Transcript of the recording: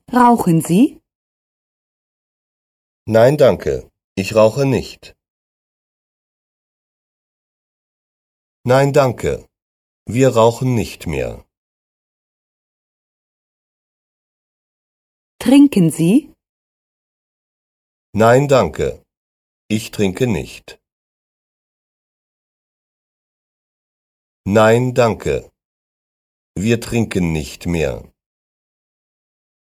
Rauchen Sie? Nein, danke. Ich rauche nicht. Nein, danke. Wir rauchen nicht mehr. Trinken Sie? Nein, danke. Ich trinke nicht. Nein, danke. Wir trinken nicht mehr.